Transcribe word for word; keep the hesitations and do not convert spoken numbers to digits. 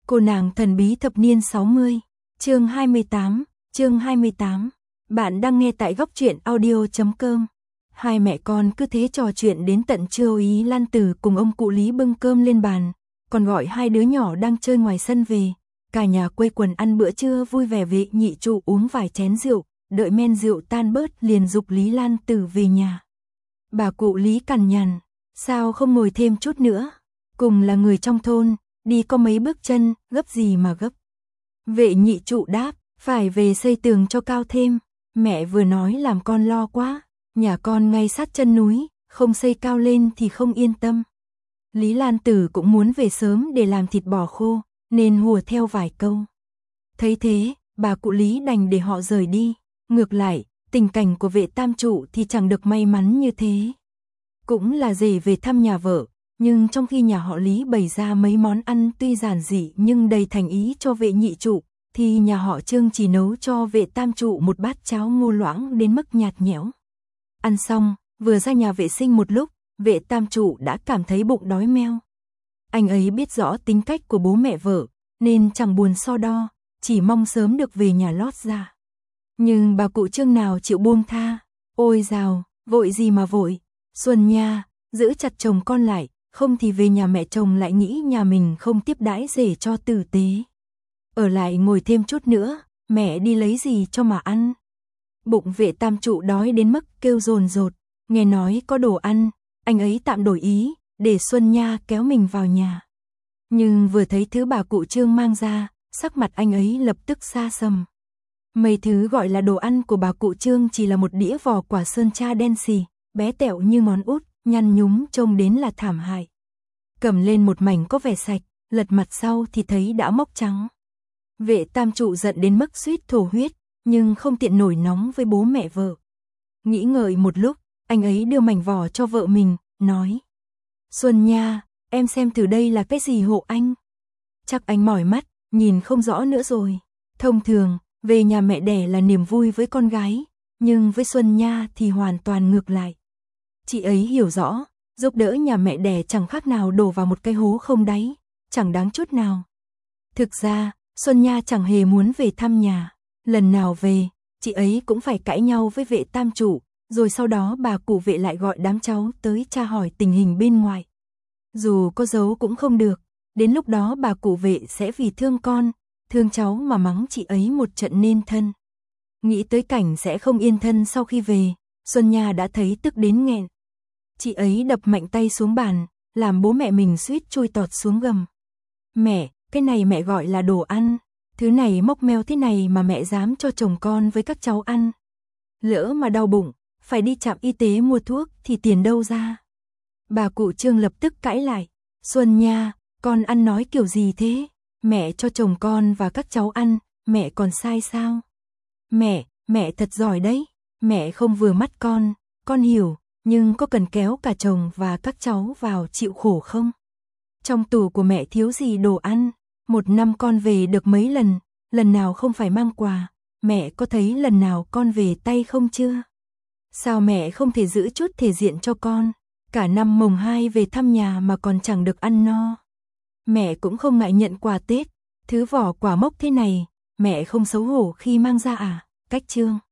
Cô nàng thần bí thập niên sáu mươi, chương hai mươi tám, chương hai mươi tám. Bạn đang nghe tại góc truyện audio chấm com. Hai mẹ con cứ thế trò chuyện đến tận trưa. Ý Lan Tử cùng ông cụ Lý bưng cơm lên bàn, còn gọi hai đứa nhỏ đang chơi ngoài sân về. Cả nhà quây quần ăn bữa trưa vui vẻ. Vệ nhị trụ uống vài chén rượu, đợi men rượu tan bớt liền giục Lý Lan Tử về nhà. Bà cụ Lý cằn nhằn, sao không ngồi thêm chút nữa? Cùng là người trong thôn, đi có mấy bước chân, gấp gì mà gấp. Vệ nhị trụ đáp, phải về xây tường cho cao thêm. Mẹ vừa nói làm con lo quá, nhà con ngay sát chân núi, không xây cao lên thì không yên tâm. Lý Lan Tử cũng muốn về sớm để làm thịt bò khô, nên hùa theo vài câu. Thấy thế, bà cụ Lý đành để họ rời đi. Ngược lại, tình cảnh của Vệ tam trụ thì chẳng được may mắn như thế. Cũng là rể về thăm nhà vợ, nhưng trong khi nhà họ Lý bày ra mấy món ăn tuy giản dị nhưng đầy thành ý cho Vệ nhị trụ, thì nhà họ Trương chỉ nấu cho Vệ tam trụ một bát cháo ngô loãng đến mức nhạt nhẽo. Ăn xong, vừa ra nhà vệ sinh một lúc, Vệ tam trụ đã cảm thấy bụng đói meo. Anh ấy biết rõ tính cách của bố mẹ vợ, nên chẳng buồn so đo, chỉ mong sớm được về nhà lót ra. Nhưng bà cụ Trương nào chịu buông tha. Ôi dào, vội gì mà vội, Xuân nha, giữ chặt chồng con lại, không thì về nhà mẹ chồng lại nghĩ nhà mình không tiếp đãi rể cho tử tế. Ở lại ngồi thêm chút nữa, mẹ đi lấy gì cho mà ăn. Bụng Vệ tam trụ đói đến mức kêu dồn dột, nghe nói có đồ ăn, anh ấy tạm đổi ý, để Xuân nha kéo mình vào nhà. Nhưng vừa thấy thứ bà cụ Trương mang ra, sắc mặt anh ấy lập tức xa sầm. Mấy thứ gọi là đồ ăn của bà cụ Trương chỉ là một đĩa vỏ quả sơn tra đen xì, bé tẹo như ngón út, nhăn nhúm trông đến là thảm hại. Cầm lên một mảnh có vẻ sạch, lật mặt sau thì thấy đã mốc trắng. Vệ tam trụ giận đến mức suýt thổ huyết, nhưng không tiện nổi nóng với bố mẹ vợ. Nghĩ ngợi một lúc, anh ấy đưa mảnh vỏ cho vợ mình, nói: Xuân nha, em xem thử đây là cái gì hộ anh. Chắc anh mỏi mắt, nhìn không rõ nữa rồi. Thông thường, về nhà mẹ đẻ là niềm vui với con gái, nhưng với Xuân nha thì hoàn toàn ngược lại. Chị ấy hiểu rõ, giúp đỡ nhà mẹ đẻ chẳng khác nào đổ vào một cái hố không đáy, chẳng đáng chút nào. Thực ra, Xuân nha chẳng hề muốn về thăm nhà. Lần nào về, chị ấy cũng phải cãi nhau với Vệ tam trụ, rồi sau đó bà cụ Vệ lại gọi đám cháu tới tra hỏi tình hình bên ngoài. Dù có giấu cũng không được, đến lúc đó bà cụ Vệ sẽ vì thương con, thương cháu mà mắng chị ấy một trận nên thân. Nghĩ tới cảnh sẽ không yên thân sau khi về, Xuân nha đã thấy tức đến nghẹn. Chị ấy đập mạnh tay xuống bàn, làm bố mẹ mình suýt chui tọt xuống gầm. Mẹ, cái này mẹ gọi là đồ ăn, thứ này mốc meo thế này mà mẹ dám cho chồng con với các cháu ăn. Lỡ mà đau bụng, phải đi trạm y tế mua thuốc thì tiền đâu ra. Bà cụ Trương lập tức cãi lại. Xuân nha, con ăn nói kiểu gì thế? Mẹ cho chồng con và các cháu ăn, mẹ còn sai sao? Mẹ, mẹ thật giỏi đấy. Mẹ không vừa mắt con, con hiểu, nhưng có cần kéo cả chồng và các cháu vào chịu khổ không? Trong tủ của mẹ thiếu gì đồ ăn, một năm con về được mấy lần, lần nào không phải mang quà, mẹ có thấy lần nào con về tay không chưa? Sao mẹ không thể giữ chút thể diện cho con, cả năm mồng hai về thăm nhà mà còn chẳng được ăn no? Mẹ cũng không ngại nhận quà Tết, thứ vỏ quả mốc thế này, mẹ không xấu hổ khi mang ra à? Cách Trương